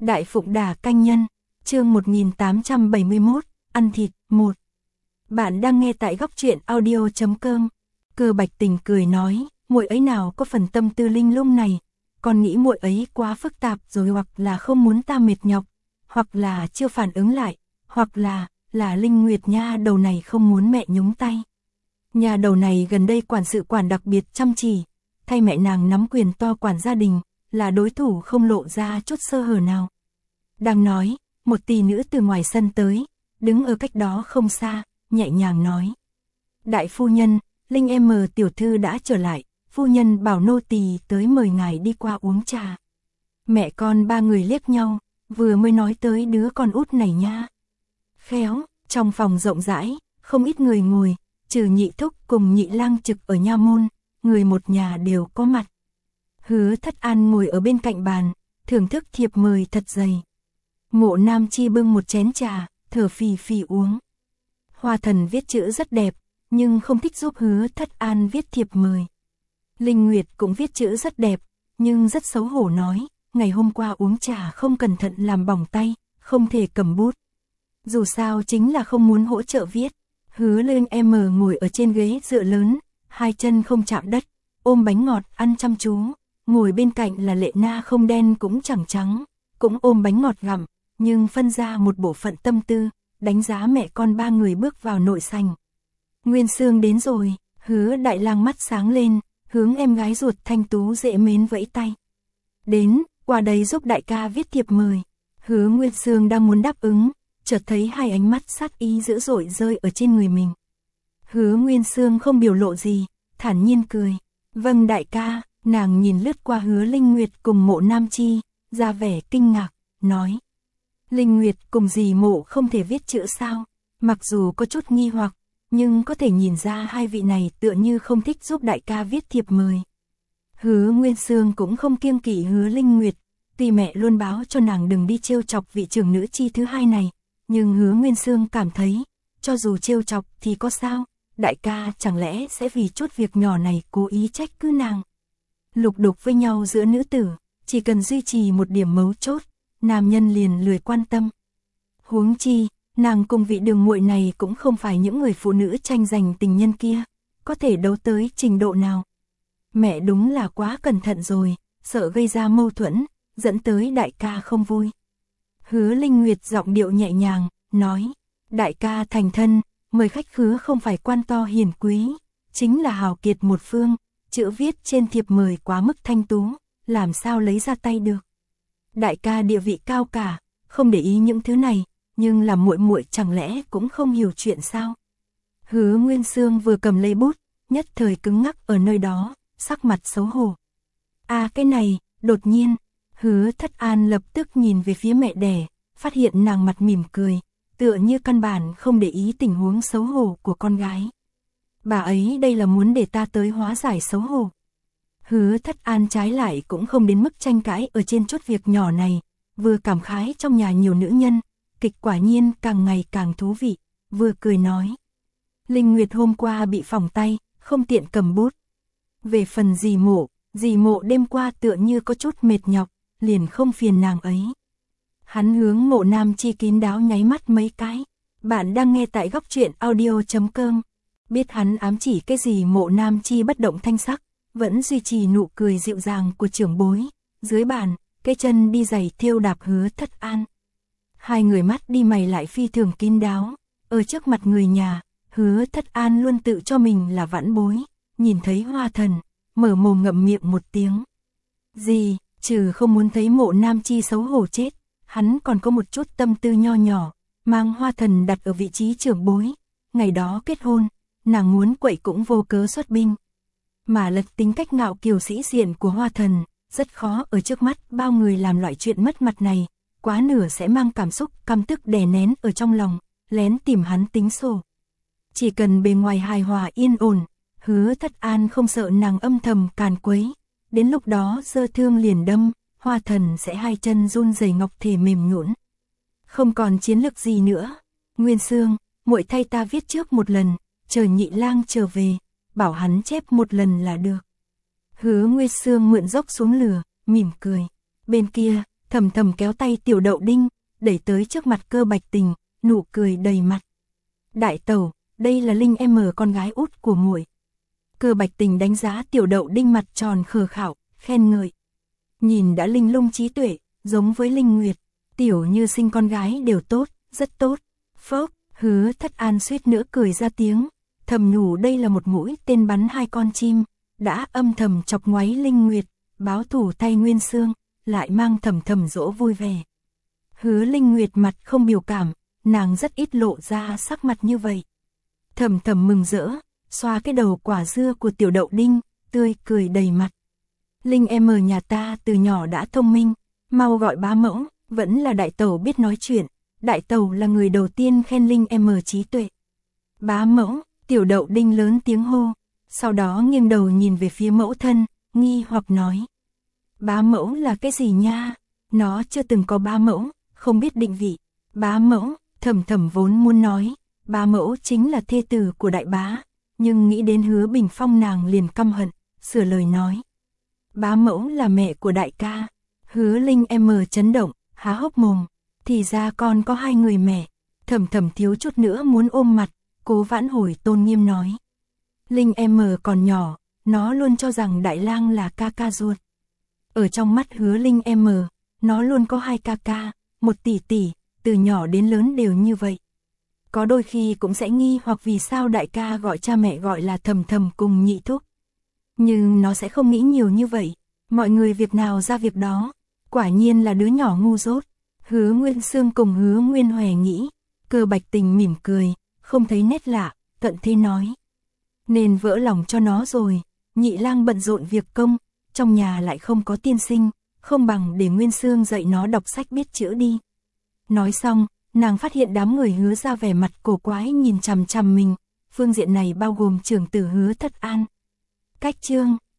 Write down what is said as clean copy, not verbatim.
Đại Phụng Đà Canh Nhân, chương 1871, ăn thịt, 1. Bạn đang nghe tại góc truyện audio.com. Cơ Bạch Tình cười nói, muội ấy nào có phần tâm tư linh lung này, còn nghĩ muội ấy quá phức tạp rồi, hoặc là không muốn ta mệt nhọc, hoặc là chưa phản ứng lại, hoặc là Linh Nguyệt nha đầu này không muốn mẹ nhúng tay. Nhà đầu này gần đây quản sự quản đặc biệt chăm chỉ, thay mẹ nàng nắm quyền to quản gia đình, là đối thủ không lộ ra chút sơ hở nào. Đang nói, một tỷ nữ từ ngoài sân tới, đứng ở cách đó không xa, nhẹ nhàng nói. Đại phu nhân, Linh em tiểu thư đã trở lại, phu nhân bảo nô tỳ tới mời ngài đi qua uống trà. Mẹ con ba người liếc nhau, vừa mới nói tới đứa con út này nha. Khéo, trong phòng rộng rãi, không ít người ngồi, trừ Nhị Thúc cùng Nhị Lang trực ở nha môn, người một nhà đều có mặt. Hứa Thất An ngồi ở bên cạnh bàn, thưởng thức thiệp mời thật dày. Mộ Nam Chi bưng một chén trà, thở phì phì uống. Hoa Thần viết chữ rất đẹp, nhưng không thích giúp Hứa Thất An viết thiệp mời. Linh Nguyệt cũng viết chữ rất đẹp, nhưng rất xấu hổ nói, ngày hôm qua uống trà không cẩn thận làm bỏng tay, không thể cầm bút. Dù sao chính là không muốn hỗ trợ viết. Hứa Linh em ngồi ở trên ghế dựa lớn, hai chân không chạm đất, ôm bánh ngọt ăn chăm chú. Ngồi bên cạnh là Lệ Na không đen cũng chẳng trắng, cũng ôm bánh ngọt gặm, nhưng phân ra một bộ phận tâm tư, đánh giá mẹ con ba người bước vào nội sảnh. Nguyên Sương đến rồi, Hứa Đại Lang mắt sáng lên, hướng em gái ruột Thanh Tú dễ mến vẫy tay. Đến, qua đây giúp đại ca viết thiệp mời. Hứa Nguyên Sương đang muốn đáp ứng, chợt thấy hai ánh mắt sát ý dữ dội rơi ở trên người mình. Hứa Nguyên Sương không biểu lộ gì, thản nhiên cười. Vâng đại ca. Nàng nhìn lướt qua Hứa Linh Nguyệt cùng Mộ Nam Chi, ra vẻ kinh ngạc, nói. Linh Nguyệt cùng dì Mộ không thể viết chữ sao? Mặc dù có chút nghi hoặc, nhưng có thể nhìn ra hai vị này tựa như không thích giúp đại ca viết thiệp mời. Hứa Nguyên Sương cũng không kiêng kỵ Hứa Linh Nguyệt, tuy mẹ luôn báo cho nàng đừng đi trêu chọc vị trưởng nữ chi thứ hai này, nhưng Hứa Nguyên Sương cảm thấy, cho dù trêu chọc thì có sao, đại ca chẳng lẽ sẽ vì chút việc nhỏ này cố ý trách cứ nàng. Lục đục với nhau giữa nữ tử, chỉ cần duy trì một điểm mấu chốt, nam nhân liền lười quan tâm. Huống chi, nàng cùng vị đường muội này cũng không phải những người phụ nữ tranh giành tình nhân kia, có thể đấu tới trình độ nào. Mẹ đúng là quá cẩn thận rồi, sợ gây ra mâu thuẫn, dẫn tới đại ca không vui. Hứa Linh Nguyệt giọng điệu nhẹ nhàng, nói, đại ca thành thân, mời khách khứa không phải quan to hiền quý, chính là hào kiệt một phương. Chữ viết trên thiệp mời quá mức thanh tú, làm sao lấy ra tay được. Đại ca địa vị cao cả, không để ý những thứ này, nhưng làm muội muội chẳng lẽ cũng không hiểu chuyện sao? Hứa Nguyên Sương vừa cầm lấy bút, nhất thời cứng ngắc ở nơi đó, sắc mặt xấu hổ. À cái này, đột nhiên, Hứa Thất An lập tức nhìn về phía mẹ đẻ, phát hiện nàng mặt mỉm cười, tựa như căn bản không để ý tình huống xấu hổ của con gái. Bà ấy đây là muốn để ta tới hóa giải xấu hổ. Hứa Thất An trái lại cũng không đến mức tranh cãi ở trên chút việc nhỏ này, vừa cảm khái trong nhà nhiều nữ nhân, kịch quả nhiên càng ngày càng thú vị, vừa cười nói. Linh Nguyệt hôm qua bị phỏng tay, không tiện cầm bút. Về phần dì Mộ đêm qua tựa như có chút mệt nhọc, liền không phiền nàng ấy. Hắn hướng Mộ Nam Chi kín đáo nháy mắt mấy cái. Bạn đang nghe tại góc truyện audio.com. Biết hắn ám chỉ cái gì, Mộ Nam Chi bất động thanh sắc, vẫn duy trì nụ cười dịu dàng của trưởng bối. Dưới bàn, cái chân đi giày thêu đạp Hứa Thất An. Hai người mắt đi mày lại phi thường kín đáo. Ở trước mặt người nhà, Hứa Thất An luôn tự cho mình là vãn bối. Nhìn thấy Hoa Thần, mở mồm ngậm miệng một tiếng. Gì, trừ không muốn thấy Mộ Nam Chi xấu hổ chết, hắn còn có một chút tâm tư nho nhỏ, mang Hoa Thần đặt ở vị trí trưởng bối. Ngày đó kết hôn, nàng muốn quậy cũng vô cớ xuất binh. Mà lật tính cách ngạo kiều sĩ diện của Hoa Thần, rất khó ở trước mắt bao người làm loại chuyện mất mặt này, quá nửa sẽ mang cảm xúc căm tức đè nén ở trong lòng, lén tìm hắn tính sổ. Chỉ cần bề ngoài hài hòa yên ổn, Hứa Thất An không sợ nàng âm thầm càn quấy, đến lúc đó giơ thương liền đâm, Hoa Thần sẽ hai chân run rẩy ngọc thể mềm nhũn. Không còn chiến lược gì nữa. Nguyên Sương, muội thay ta viết trước một lần, chờ Nhị Lang trở về, bảo hắn chép một lần là được. Hứa Nguyên Sương mượn dốc xuống lửa, mỉm cười. Bên kia, Thầm Thầm kéo tay Tiểu Đậu Đinh, đẩy tới trước mặt Cơ Bạch Tình, nụ cười đầy mặt. Đại tẩu, đây là Linh em con gái út của muội. Cơ Bạch Tình đánh giá Tiểu Đậu Đinh mặt tròn khờ khảo, khen ngợi. Nhìn đã linh lung trí tuệ, giống với Linh Nguyệt, Tiểu Như sinh con gái đều tốt, rất tốt. Phốc, Hứa Thất An suýt nữa cười ra tiếng, thầm nhủ đây là một mũi tên bắn 2 con chim, đã âm thầm chọc ngoáy Linh Nguyệt, báo thù thay Nguyên Xương, lại mang Thầm Thầm dỗ vui vẻ. Hứa Linh Nguyệt mặt không biểu cảm, nàng rất ít lộ ra sắc mặt như vậy. Thầm Thầm mừng rỡ, xoa cái đầu quả dưa của Tiểu Đậu Đinh, tươi cười đầy mặt. Linh em nhà ta từ nhỏ đã thông minh, mau gọi bá mẫu, vẫn là đại tẩu biết nói chuyện, đại tẩu là người đầu tiên khen Linh em trí tuệ. Bá mẫu, Tiểu Đậu Đinh lớn tiếng hô, sau đó nghiêng đầu nhìn về phía mẫu thân, nghi hoặc nói. Bá mẫu là cái gì nha? Nó chưa từng có bá mẫu, không biết định vị. Bá mẫu, Thầm Thầm vốn muốn nói, bá mẫu chính là thê tử của đại bá, nhưng nghĩ đến Hứa Bình Phong nàng liền căm hận, sửa lời nói. Bá mẫu là mẹ của đại ca. Hứa Linh em chấn động, há hốc mồm, thì ra con có 2 người mẹ. Thầm Thầm thiếu chút nữa muốn ôm mặt, cố vãn hồi tôn nghiêm nói. Linh em còn nhỏ, nó luôn cho rằng Đại Lang là ca ca ruột. Ở trong mắt Hứa Linh em, nó luôn có 2 ca ca, 1 tỷ tỷ, từ nhỏ đến lớn đều như vậy. Có đôi khi cũng sẽ nghi hoặc vì sao đại ca gọi cha mẹ gọi là Thầm Thầm cùng nhị thúc. Nhưng nó sẽ không nghĩ nhiều như vậy, mọi người việc nào ra việc đó, quả nhiên là đứa nhỏ ngu dốt. Hứa Nguyên Xương cùng Hứa Nguyên Hòe nghĩ, Cơ Bạch Tình mỉm cười, không thấy nét lạ, tận thế nói. Nên vỡ lòng cho nó rồi, nhị lang bận rộn việc công, trong nhà lại không có tiên sinh, không bằng để Nguyên Xương dạy nó đọc sách biết chữ đi. Nói xong, nàng phát hiện đám người Hứa ra vẻ mặt cổ quái nhìn chằm chằm mình, phương diện này bao gồm trưởng tử Hứa Thất An. Cách chương